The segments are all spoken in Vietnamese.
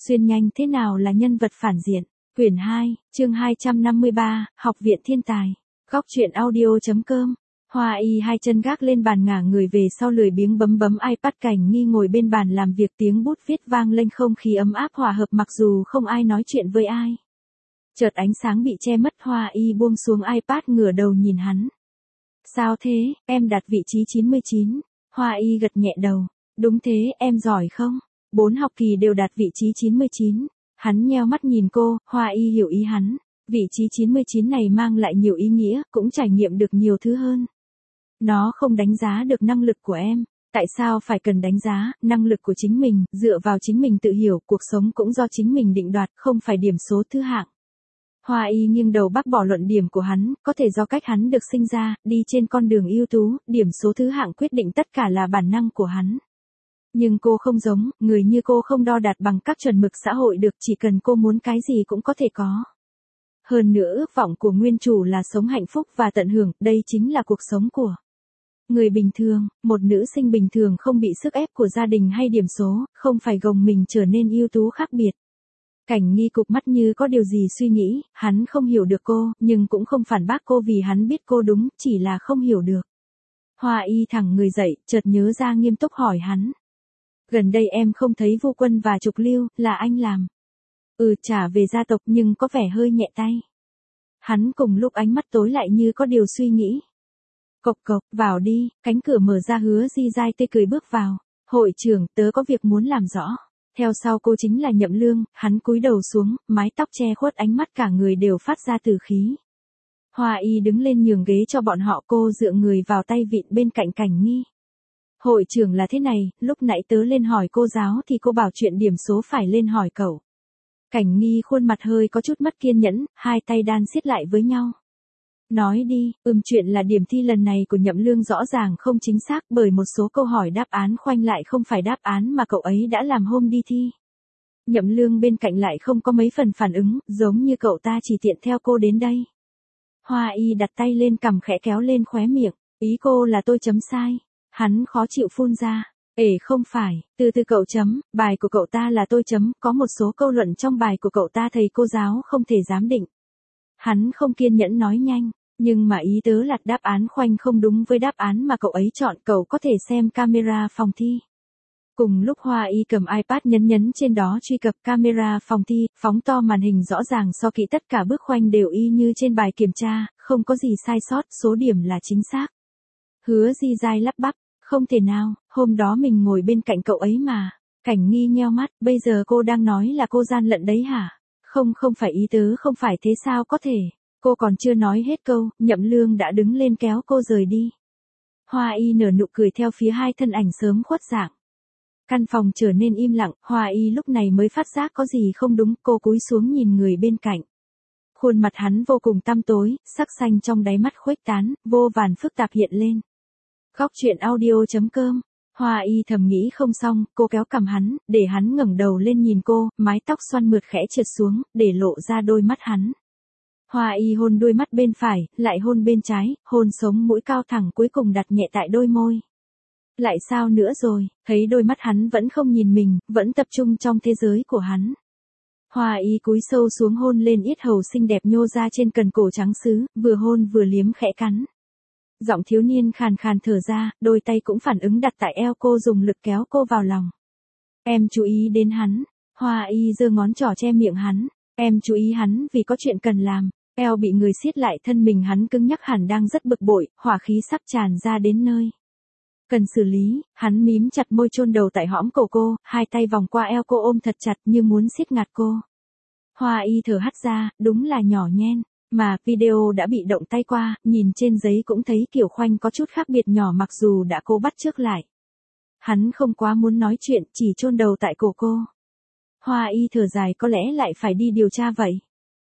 Xuyên nhanh thế nào là nhân vật phản diện. Quyển 2, chương 253, Học viện thiên tài. Góc truyện audio.com. Hoa Y hai chân gác lên bàn ngả người về sau lười biếng bấm iPad, Cảnh Nghi ngồi bên bàn làm việc, tiếng bút viết vang lên, không khí ấm áp hòa hợp mặc dù không ai nói chuyện với ai. Chợt ánh sáng bị che mất, Hoa Y buông xuống iPad ngửa đầu nhìn hắn. Sao thế, em đạt vị trí 99. Hoa Y gật nhẹ đầu. Đúng thế, em giỏi không? 4 học kỳ đều đạt vị trí 99. Hắn nheo mắt nhìn cô, Hoa Y hiểu ý hắn. Vị trí 99 này mang lại nhiều ý nghĩa, cũng trải nghiệm được nhiều thứ hơn. Nó không đánh giá được năng lực của em. Tại sao phải cần đánh giá năng lực của chính mình, dựa vào chính mình tự hiểu, cuộc sống cũng do chính mình định đoạt, không phải điểm số thứ hạng. Hoa Y nghiêng đầu bác bỏ luận điểm của hắn, có thể do cách hắn được sinh ra, đi trên con đường ưu tú, điểm số thứ hạng quyết định tất cả là bản năng của hắn. Nhưng cô không giống, người như cô không đo đạt bằng các chuẩn mực xã hội được, chỉ cần cô muốn cái gì cũng có thể có. Hơn nữa ước vọng của nguyên chủ là sống hạnh phúc và tận hưởng, đây chính là cuộc sống của người bình thường, một nữ sinh bình thường không bị sức ép của gia đình hay điểm số, không phải gồng mình trở nên ưu tú khác biệt. Cảnh Nghi cụp mắt như có điều gì suy nghĩ, hắn không hiểu được cô, nhưng cũng không phản bác cô vì hắn biết cô đúng, chỉ là không hiểu được. Hoa Y thẳng người dậy, chợt nhớ ra nghiêm túc hỏi hắn. Gần đây em không thấy Vu Quân và Trục Lưu, là anh làm. Trả về gia tộc nhưng có vẻ hơi nhẹ tay. Hắn cùng lúc ánh mắt tối lại như có điều suy nghĩ. Cộc cộc, vào đi, cánh cửa mở ra, Hứa Di Giai tươi cười bước vào. Hội trưởng, tớ có việc muốn làm rõ. Theo sau cô chính là Nhậm Lương, hắn cúi đầu xuống, mái tóc che khuất ánh mắt, cả người đều phát ra từ khí. Hoa Y đứng lên nhường ghế cho bọn họ, cô dựa người vào tay vịn bên cạnh Cảnh Nghi. Hội trưởng là thế này, lúc nãy tớ lên hỏi cô giáo thì cô bảo chuyện điểm số phải lên hỏi cậu. Cảnh Nghi khuôn mặt hơi có chút mất kiên nhẫn, hai tay đan siết lại với nhau. Nói đi, chuyện là điểm thi lần này của Nhậm Lương rõ ràng không chính xác, bởi một số câu hỏi đáp án khoanh lại không phải đáp án mà cậu ấy đã làm hôm đi thi. Nhậm Lương bên cạnh lại không có mấy phần phản ứng, giống như cậu ta chỉ tiện theo cô đến đây. Hoa Y đặt tay lên cằm khẽ kéo lên khóe miệng, ý cô là tôi chấm sai. Hắn khó chịu phun ra. Không phải, từ cậu chấm, bài của cậu ta là tôi chấm, có một số câu luận trong bài của cậu ta thầy cô giáo không thể giám định. Hắn không kiên nhẫn nói nhanh, nhưng mà ý tớ là đáp án khoanh không đúng với đáp án mà cậu ấy chọn, cậu có thể xem camera phòng thi. Cùng lúc Hoa Y cầm iPad nhấn trên đó truy cập camera phòng thi, phóng to màn hình rõ ràng so kỹ, tất cả bước khoanh đều y như trên bài kiểm tra, không có gì sai sót, số điểm là chính xác. Hứa Di Giai lắp bắp, không thể nào, hôm đó mình ngồi bên cạnh cậu ấy mà. Cảnh Nghi nheo mắt, bây giờ cô đang nói là cô gian lận đấy hả? Không phải ý tứ, không phải thế sao có thể. Cô còn chưa nói hết câu, Nhậm Lương đã đứng lên kéo cô rời đi. Hoa Y nở nụ cười theo phía hai thân ảnh sớm khuất dạng. Căn phòng trở nên im lặng, Hoa Y lúc này mới phát giác có gì không đúng, cô cúi xuống nhìn người bên cạnh. Khuôn mặt hắn vô cùng tăm tối, sắc xanh trong đáy mắt khuếch tán, vô vàn phức tạp hiện lên. Góc truyện audio.com. Hoa Y thầm nghĩ không xong, cô kéo cằm hắn, để hắn ngẩng đầu lên nhìn cô, mái tóc xoăn mượt khẽ trượt xuống, để lộ ra đôi mắt hắn. Hoa Y hôn đôi mắt bên phải, lại hôn bên trái, hôn sống mũi cao thẳng, cuối cùng đặt nhẹ tại đôi môi. Lại sao nữa rồi, thấy đôi mắt hắn vẫn không nhìn mình, vẫn tập trung trong thế giới của hắn. Hoa Y cúi sâu xuống hôn lên yết hầu xinh đẹp nhô ra trên cần cổ trắng sứ, vừa hôn vừa liếm khẽ cắn. Giọng thiếu niên khàn khàn thở ra, đôi tay cũng phản ứng đặt tại eo cô, dùng lực kéo cô vào lòng. Em chú ý đến hắn. Hoa Y giơ ngón trỏ che miệng hắn. Em chú ý hắn vì có chuyện cần làm. Eo bị người siết lại, thân mình hắn cứng nhắc, hẳn đang rất bực bội, hỏa khí sắp tràn ra đến nơi. Cần xử lý, hắn mím chặt môi, chôn đầu tại hõm cổ cô, hai tay vòng qua eo cô ôm thật chặt như muốn siết ngạt cô. Hoa Y thở hắt ra, đúng là nhỏ nhen. Mà, video đã bị động tay qua, nhìn trên giấy cũng thấy kiểu khoanh có chút khác biệt nhỏ mặc dù đã cô bắt chước lại. Hắn không quá muốn nói chuyện, chỉ chôn đầu tại cổ cô. Hoa Y thở dài, có lẽ lại phải đi điều tra vậy.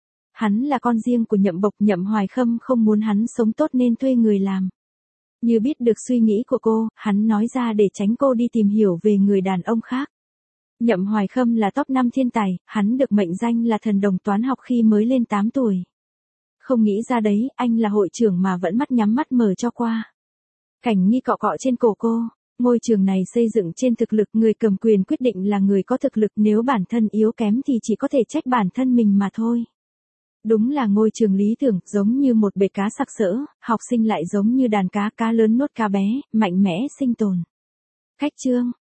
Hắn là con riêng của Nhậm Bộc, Nhậm Hoài Khâm không muốn hắn sống tốt nên thuê người làm. Như biết được suy nghĩ của cô, hắn nói ra để tránh cô đi tìm hiểu về người đàn ông khác. Nhậm Hoài Khâm là top 5 thiên tài, hắn được mệnh danh là thần đồng toán học khi mới lên 8 tuổi. Không nghĩ ra đấy, anh là hội trưởng mà vẫn mắt nhắm mắt mở cho qua. Cảnh Nghi cọ cọ trên cổ cô. Ngôi trường này xây dựng trên thực lực, người cầm quyền quyết định là người có thực lực, nếu bản thân yếu kém thì chỉ có thể trách bản thân mình mà thôi. Đúng là ngôi trường lý tưởng, giống như một bể cá sặc sỡ, học sinh lại giống như đàn cá, cá lớn nuốt cá bé, mạnh mẽ sinh tồn. Khách chương,